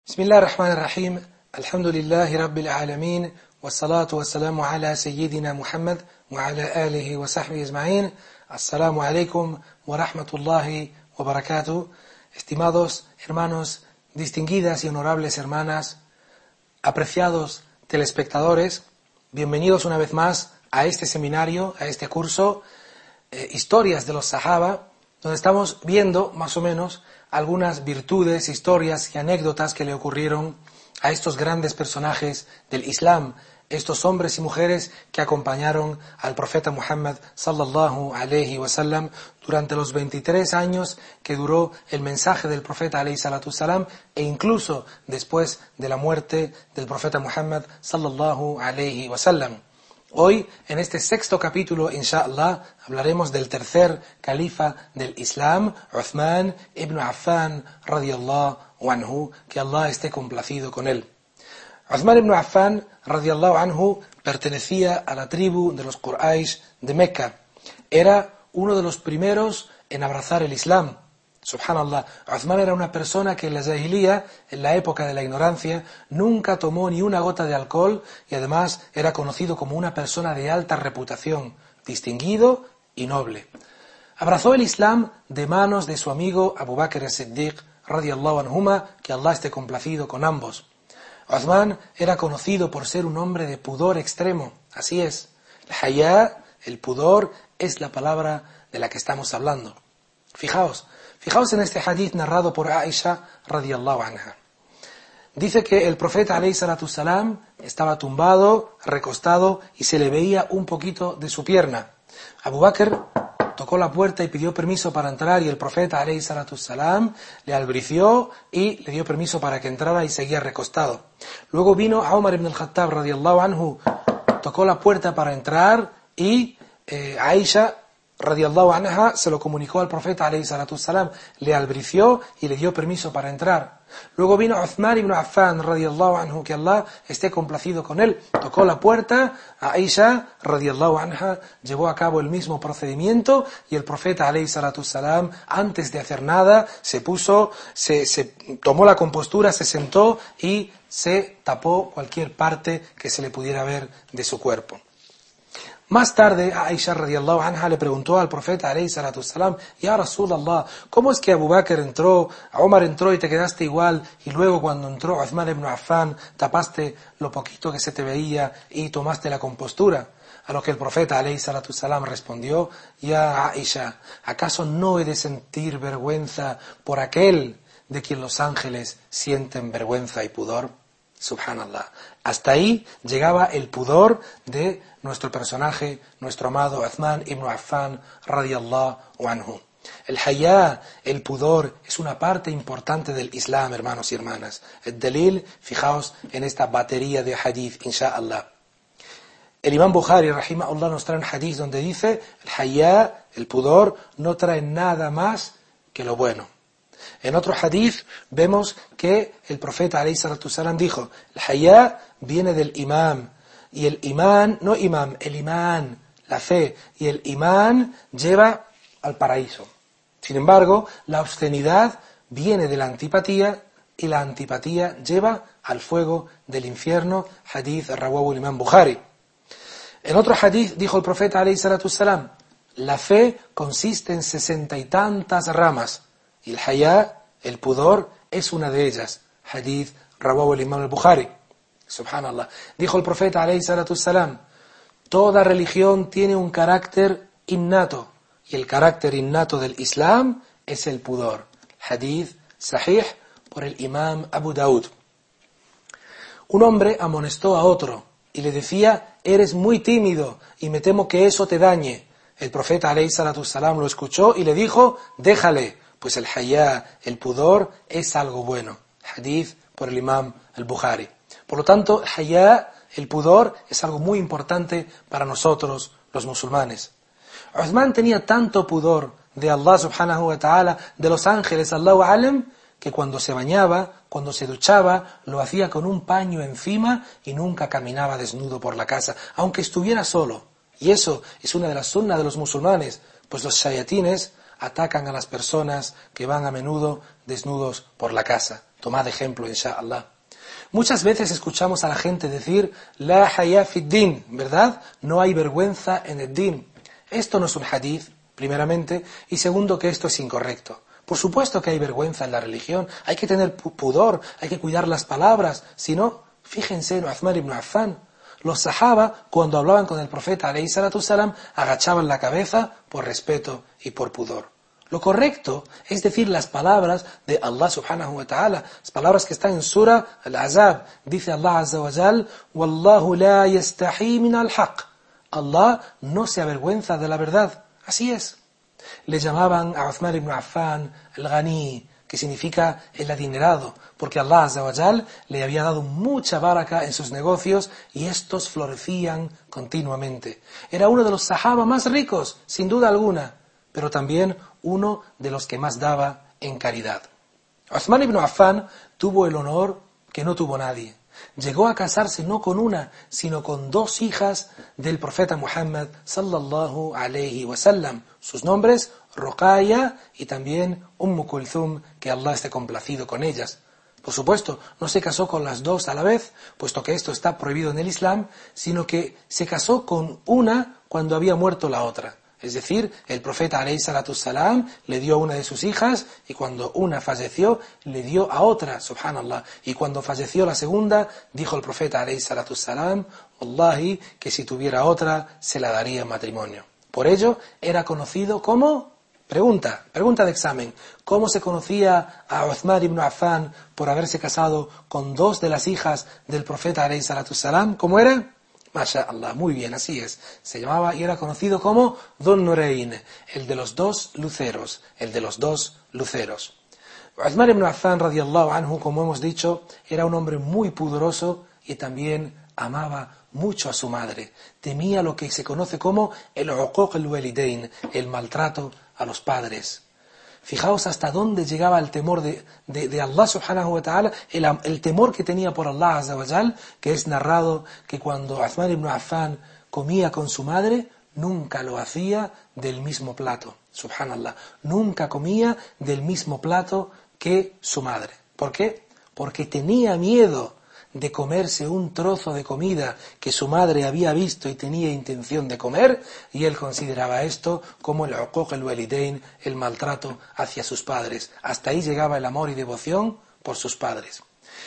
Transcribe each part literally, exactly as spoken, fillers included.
بسم الله الرحمن الرحيم الحمد لله رب العالمين والصلاة والسلام على سيدنا محمد وعلى آله وصحبه أجمعين. Assalamu alaikum wa rahmatullahi wa barakatuh. Estimados hermanos, distinguidas y honorables hermanas, apreciados telespectadores, bienvenidos una vez más a este seminario, a este curso, eh, Historias de los Sahaba, donde estamos viendo más o menos algunas virtudes, historias y anécdotas que le ocurrieron a estos grandes personajes del Islam, estos hombres y mujeres que acompañaron al profeta Muhammad sallallahu alayhi wa sallam durante los veintitrés años que duró el mensaje del profeta alayhi salatu salam, e incluso después de la muerte del profeta Muhammad sallallahu alayhi wa sallam. Hoy, en este sexto capítulo, inshallah, hablaremos del tercer califa del Islam, Uthman ibn Affan radiyallahu anhu, que Allah esté complacido con él. Uthman ibn Affan radiyallahu anhu pertenecía a la tribu de los Quraysh de Mecca. Era uno de los primeros en abrazar el Islam. Subhanallah, Uthman era una persona que en la Jahiliya, en la época de la ignorancia, nunca tomó ni una gota de alcohol y además era conocido como una persona de alta reputación, distinguido y noble. Abrazó el Islam de manos de su amigo Abu Bakr as-Siddiq radiyallahu anhuma, que Allah esté complacido con ambos. Uthman era conocido por ser un hombre de pudor extremo, así es. El hayá, el pudor, es la palabra de la que estamos hablando. Fijaos, fijaos en este hadith narrado por Aisha radiyallahu anha. Dice que el profeta alayhi salatu salam estaba tumbado, recostado y se le veía un poquito de su pierna. Abu Bakr tocó la puerta y pidió permiso para entrar y el profeta alayhi salatu salam le albrició y le dio permiso para que entrara y seguía recostado. Luego vino a Umar ibn al-Khattab radiyallahu anhu, tocó la puerta para entrar y eh, Aisha radiyallahu anha se lo comunicó al profeta alayhi salatu salam, le albrició y le dio permiso para entrar. Luego vino Uthman ibn Affan radiyallahu anhu, que Allah esté complacido con él, tocó la puerta, a Aisha radiyallahu anha llevó a cabo el mismo procedimiento y el profeta alayhi salatu salam, antes de hacer nada, se puso, se, se tomó la compostura, se sentó y se tapó cualquier parte que se le pudiera ver de su cuerpo. Más tarde, Aisha radiyallahu anha le preguntó al profeta alayhi salatu salam: Ya Rasulallah, ¿cómo es que Abu Bakr entró, Omar entró y te quedaste igual, y luego cuando entró Uthman ibn Affan tapaste lo poquito que se te veía y tomaste la compostura? A lo que el profeta alayhi salatu salam respondió: Ya Aisha, ¿acaso no he de sentir vergüenza por aquel de quien los ángeles sienten vergüenza y pudor? Subhanallah. Hasta ahí llegaba el pudor de nuestro personaje, nuestro amado Uthman ibn Affan radiyallahu anhu. El hayá, el pudor, es una parte importante del Islam, hermanos y hermanas. El dalil, fijaos en esta batería de hadith, inshallah. El Imam Bukhari, rahimahullah, nos trae un hadith donde dice: el hayá, el pudor, no trae nada más que lo bueno. En otro hadith vemos que el profeta alayhi salatu salam dijo: el hayá viene del imam, y el imán, no imam, el imán, la fe, y el imán lleva al paraíso. Sin embargo, la obscenidad viene de la antipatía, y la antipatía lleva al fuego del infierno. Hadith rawahu el Imam Bukhari. En otro hadith dijo el profeta alayhi salatu salam: la fe consiste en sesenta y tantas ramas, y el hayá, el pudor, es una de ellas. Hadith rawahu el Imam al-Bukhari. Subhanallah. Dijo el profeta alayhi salatu salam: toda religión tiene un carácter innato, y el carácter innato del Islam es el pudor. Hadith sahih por el Imam Abu Daud. Un hombre amonestó a otro y le decía: eres muy tímido y me temo que eso te dañe. El profeta alayhi salatu salam lo escuchó y le dijo: déjale, pues el hayá, el pudor, es algo bueno. Hadith por el Imam al-Bukhari. Por lo tanto, el hayá, el pudor, es algo muy importante para nosotros, los musulmanes. Uthman tenía tanto pudor de Allah subhanahu wa ta'ala, de los ángeles, Allahu alam, que cuando se bañaba, cuando se duchaba, lo hacía con un paño encima y nunca caminaba desnudo por la casa, aunque estuviera solo. Y eso es una de las sunnas de los musulmanes, pues los shayatines atacan a las personas que van a menudo desnudos por la casa. Tomad ejemplo, inshallah. Muchas veces escuchamos a la gente decir, la haya fid din, ¿verdad? No hay vergüenza en el din. Esto no es un hadith, primeramente, y segundo que esto es incorrecto. Por supuesto que hay vergüenza en la religión, hay que tener pudor, hay que cuidar las palabras, si no, fíjense en Uthman ibn Affan. Los sahaba, cuando hablaban con el profeta alayhi salatu salam, agachaban la cabeza por respeto y por pudor. Lo correcto es decir las palabras de Allah subhanahu wa ta'ala, las palabras que están en Surah Al-Ahzab. Dice Allah azza wa jal, Wallahu la yastahi min al-haq. Allah no se avergüenza de la verdad. Así es. Le llamaban a Uthman ibn Affan el-Ghani, que significa el adinerado, porque Allah azza wa jal le había dado mucha baraka en sus negocios y estos florecían continuamente. Era uno de los sahaba más ricos, sin duda alguna, pero también uno de los que más daba en caridad. Uthman ibn Affan tuvo el honor que no tuvo nadie. Llegó a casarse no con una, sino con dos hijas del profeta Muhammad sallallahu alayhi wa sallam. Sus nombres, Ruqayya y también Umm Kulthum, que Allah esté complacido con ellas. Por supuesto, no se casó con las dos a la vez, puesto que esto está prohibido en el Islam, sino que se casó con una cuando había muerto la otra. Es decir, el profeta alayhi salatu salam le dio a una de sus hijas y cuando una falleció le dio a otra, subhanallah. Y cuando falleció la segunda, dijo el profeta alayhi salatu salam, Wallahi, que si tuviera otra se la daría en matrimonio. Por ello era conocido como, pregunta, pregunta de examen, ¿cómo se conocía a Uthman ibn Affan por haberse casado con dos de las hijas del profeta alayhi salatu salam? ¿Cómo era? MashaAllah, muy bien, así es. Se llamaba y era conocido como Dhun Nurayn, el de los dos luceros, el de los dos luceros. Uthman ibn Affan radiyallahu anhu, como hemos dicho, era un hombre muy pudoroso y también amaba mucho a su madre. Temía lo que se conoce como el uquq al-walidain, el maltrato a los padres. Fijaos hasta dónde llegaba el temor de, de, de Allah subhanahu wa ta'ala, el, el temor que tenía por Allah azza wa jal, que es narrado que cuando Uthman ibn Affan comía con su madre, nunca lo hacía del mismo plato, subhanallah, nunca comía del mismo plato que su madre. ¿Por qué? Porque tenía miedo de comerse un trozo de comida que su madre había visto y tenía intención de comer, y él consideraba esto como el uquq al-walidain, el maltrato hacia sus padres. Hasta ahí llegaba el amor y devoción por sus padres.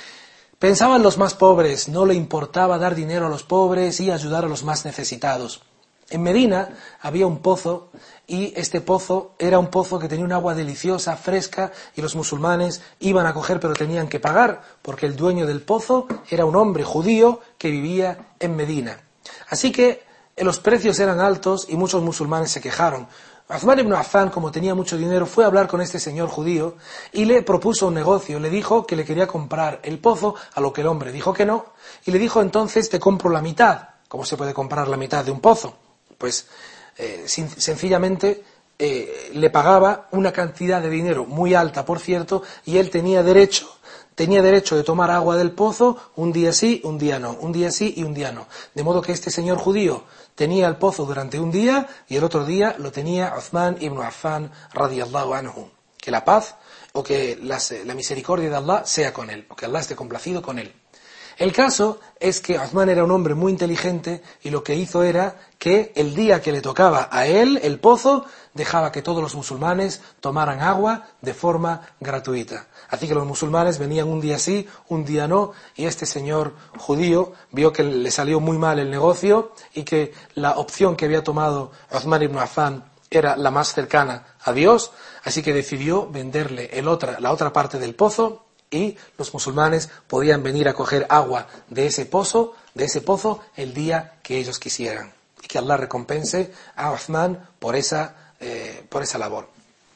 Pensaban los más pobres, no le importaba dar dinero a los pobres y ayudar a los más necesitados. En Medina había un pozo y este pozo era un pozo que tenía un agua deliciosa, fresca, y los musulmanes iban a coger pero tenían que pagar porque el dueño del pozo era un hombre judío que vivía en Medina. Así que los precios eran altos y muchos musulmanes se quejaron. Uthman ibn Affan, como tenía mucho dinero, fue a hablar con este señor judío y le propuso un negocio. Le dijo que le quería comprar el pozo, a lo que el hombre dijo que no, y le dijo entonces te compro la mitad. ¿Cómo se puede comprar la mitad de un pozo? Pues eh, sin, sencillamente eh, le pagaba una cantidad de dinero muy alta, por cierto, y él tenía derecho, tenía derecho de tomar agua del pozo un día sí, un día no, un día sí y un día no. De modo que este señor judío tenía el pozo durante un día y el otro día lo tenía Uthman ibn Affan radiyallahu anhu. Que la paz o que las, la misericordia de Allah sea con él, o que Allah esté complacido con él. El caso es que Uthman era un hombre muy inteligente y lo que hizo era que el día que le tocaba a él el pozo, dejaba que todos los musulmanes tomaran agua de forma gratuita. Así que los musulmanes venían un día sí, un día no, y este señor judío vio que le salió muy mal el negocio y que la opción que había tomado Uthman ibn Affan era la más cercana a Dios, así que decidió venderle el otra, la otra parte del pozo, y los musulmanes podían venir a coger agua de ese pozo, de ese pozo el día que ellos quisieran. Y que Allah recompense a Uthman por esa, eh, por esa labor.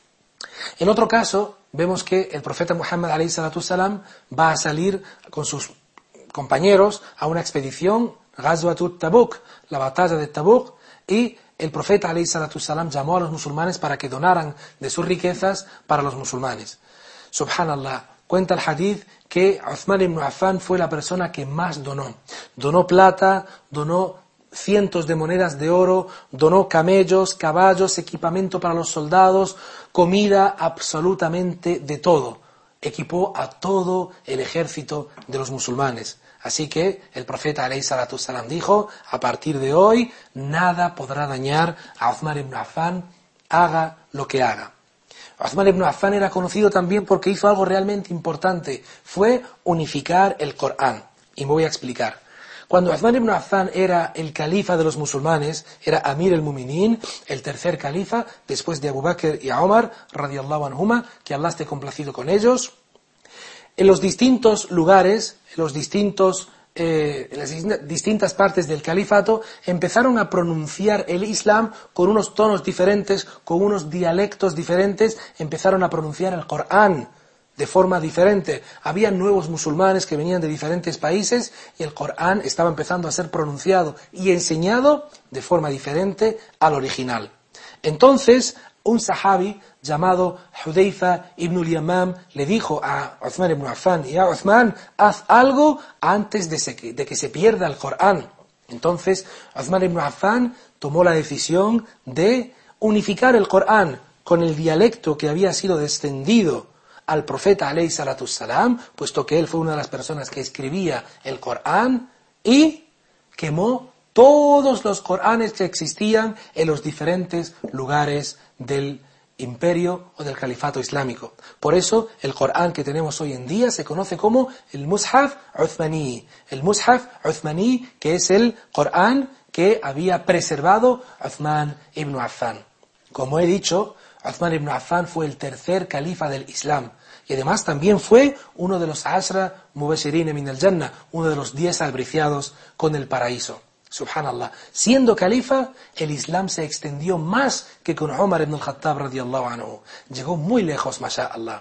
En otro caso, vemos que el profeta Muhammad alayhi salatu salam va a salir con sus compañeros a una expedición, Ghazwatut Tabuk, la batalla de Tabuk, y el profeta alayhi salatu salam llamó a los musulmanes para que donaran de sus riquezas para los musulmanes. Subhanallah. Cuenta el hadith que Uthman ibn Affan fue la persona que más donó. Donó plata, donó cientos de monedas de oro, donó camellos, caballos, equipamiento para los soldados, comida, absolutamente de todo. Equipó a todo el ejército de los musulmanes. Así que el profeta alayhi salatu salam dijo, a partir de hoy nada podrá dañar a Uthman ibn Affan, haga lo que haga. Uthman ibn Affan era conocido también porque hizo algo realmente importante, fue unificar el Corán. Y me voy a explicar. Cuando Uthman ibn Affan era el califa de los musulmanes, era Amir el-Muminin, el tercer califa, después de Abu Bakr y Omar, radiyallahu anhuma, que Allah esté complacido con ellos, en los distintos lugares, en los distintos, eh, en las distintas partes del califato, empezaron a pronunciar el Islam con unos tonos diferentes, con unos dialectos diferentes, empezaron a pronunciar el Corán de forma diferente. Había nuevos musulmanes que venían de diferentes países y el Corán estaba empezando a ser pronunciado y enseñado de forma diferente al original. Entonces, un sahabi llamado Hudayfa ibn al-Yamam le dijo a Uthman ibn Affan, ya Uthman, haz algo antes de, se, de que se pierda el Corán. Entonces, Uthman ibn Affan tomó la decisión de unificar el Corán con el dialecto que había sido descendido al profeta alayhi salatu salam, puesto que él fue una de las personas que escribía el Corán, y quemó todos los Coranes que existían en los diferentes lugares del imperio o del califato islámico. Por eso el Corán que tenemos hoy en día se conoce como el Mushaf Uthmani. El Mushaf Uthmani, que es el Corán que había preservado Uthman ibn Affan. Como he dicho, Uthman ibn Affan fue el tercer califa del Islam. Y además también fue uno de los Ashra Mubashirin min al-Jannah, uno de los diez albriciados con el paraíso. Subhanallah. Siendo califa, el Islam se extendió más que con Umar ibn al-Khattab radiyallahu anhu. Llegó muy lejos, masha'Allah.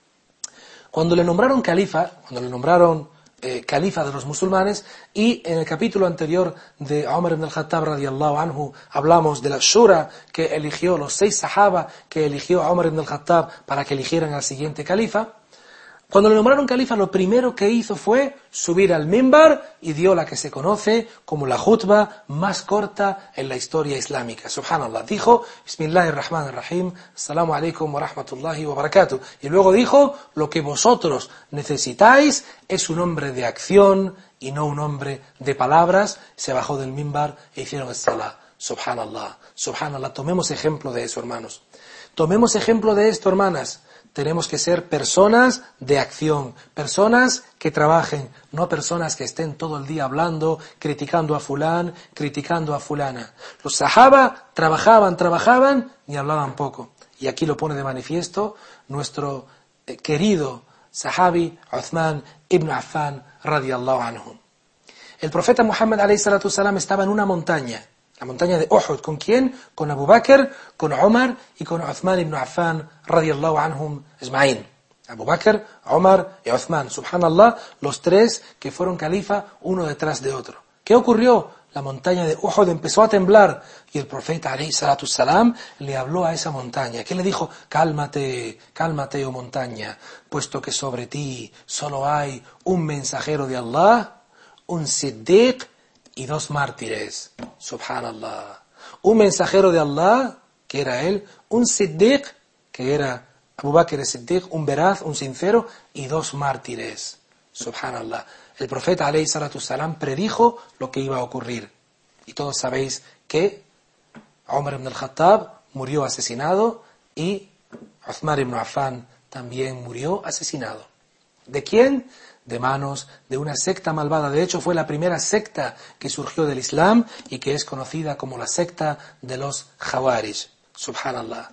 Cuando le nombraron califa, cuando le nombraron eh, califa de los musulmanes, y en el capítulo anterior de Umar ibn al-Khattab radiyallahu anhu hablamos de la shura que eligió, los seis sahaba que eligió Umar ibn al-Khattab para que eligieran al siguiente califa. Cuando le nombraron califa, lo primero que hizo fue subir al mimbar y dio la que se conoce como la khutba más corta en la historia islámica. Subhanallah. Dijo, Bismillahirrahmanirrahim, Assalamu alaikum wa rahmatullahi wa barakatuh. Y luego dijo, lo que vosotros necesitáis es un hombre de acción y no un hombre de palabras. Se bajó del mimbar e hicieron el salah. Subhanallah. Subhanallah. Tomemos ejemplo de eso, hermanos. Tomemos ejemplo de esto, hermanas. Tenemos que ser personas de acción, personas que trabajen, no personas que estén todo el día hablando, criticando a fulán, criticando a fulana. Los sahaba trabajaban, trabajaban y hablaban poco. Y aquí lo pone de manifiesto nuestro eh, querido sahabi Uthman ibn Affan radiyallahu anhu. El profeta Muhammad alayhi salatu salam estaba en una montaña. La montaña de Uhud. ¿Con quién? Con Abu Bakr, con Omar y con Uthman ibn Affan radiyallahu anhum ajma'in. Abu Bakr, Omar y Uthman. Subhanallah, los tres que fueron califa uno detrás de otro. ¿Qué ocurrió? La montaña de Uhud empezó a temblar y el profeta alayhi salatu salam le habló a esa montaña. ¿Qué le dijo? Cálmate, cálmate, oh montaña, puesto que sobre ti solo hay un mensajero de Allah, un siddiq y dos mártires. Subhanallah. Un mensajero de Allah, que era él, un siddiq, que era Abu Bakr as-Siddiq, un veraz, un sincero, y dos mártires. Subhanallah. El profeta alayhi salatu salam predijo lo que iba a ocurrir. Y todos sabéis que Umar ibn al-Khattab murió asesinado y Uthman ibn Affan también murió asesinado. ¿De quién? De manos de una secta malvada. De hecho, fue la primera secta que surgió del Islam y que es conocida como la secta de los Khawarij. Subhanallah.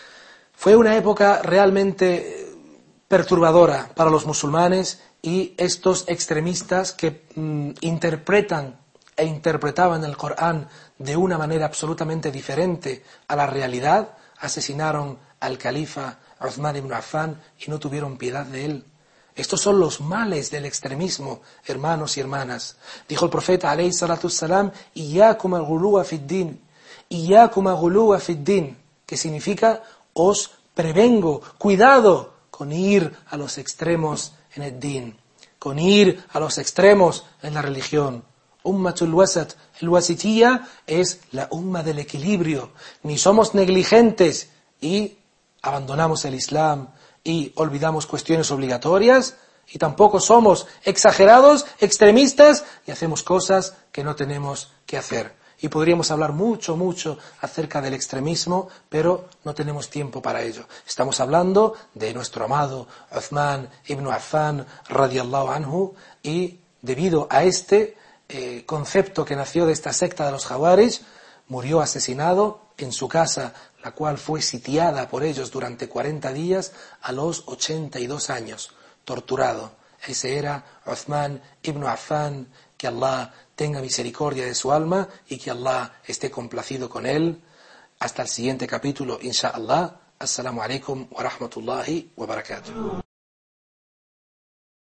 Fue una época realmente perturbadora para los musulmanes y estos extremistas que mm, interpretan e interpretaban el Corán de una manera absolutamente diferente a la realidad, asesinaron al califa Uthman ibn Affan y no tuvieron piedad de él. Estos son los males del extremismo, hermanos y hermanas. Dijo el profeta alayhi salatu salam, Iyyakum al-ghuluwa fid-din, Iyyakum al-ghuluwa fid-din, que significa os prevengo, cuidado con ir a los extremos en el din, con ir a los extremos en la religión. Ummatul wasat. El wasitiyya es la umma del equilibrio. Ni somos negligentes y abandonamos el Islam y olvidamos cuestiones obligatorias, y tampoco somos exagerados, extremistas y hacemos cosas que no tenemos que hacer. Y podríamos hablar mucho, mucho acerca del extremismo, pero no tenemos tiempo para ello. Estamos hablando de nuestro amado Uthman ibn Affan radiyallahu anhu, y debido a este eh, concepto que nació de esta secta de los Jawarij, murió asesinado en su casa, la cual fue sitiada por ellos durante cuarenta días a los ochenta y dos años, torturado. Ese era Uthman ibn Affan, que Allah tenga misericordia de su alma y que Allah esté complacido con él. Hasta el siguiente capítulo, inshaAllah. Assalamu alaikum wa rahmatullahi wa barakatuh.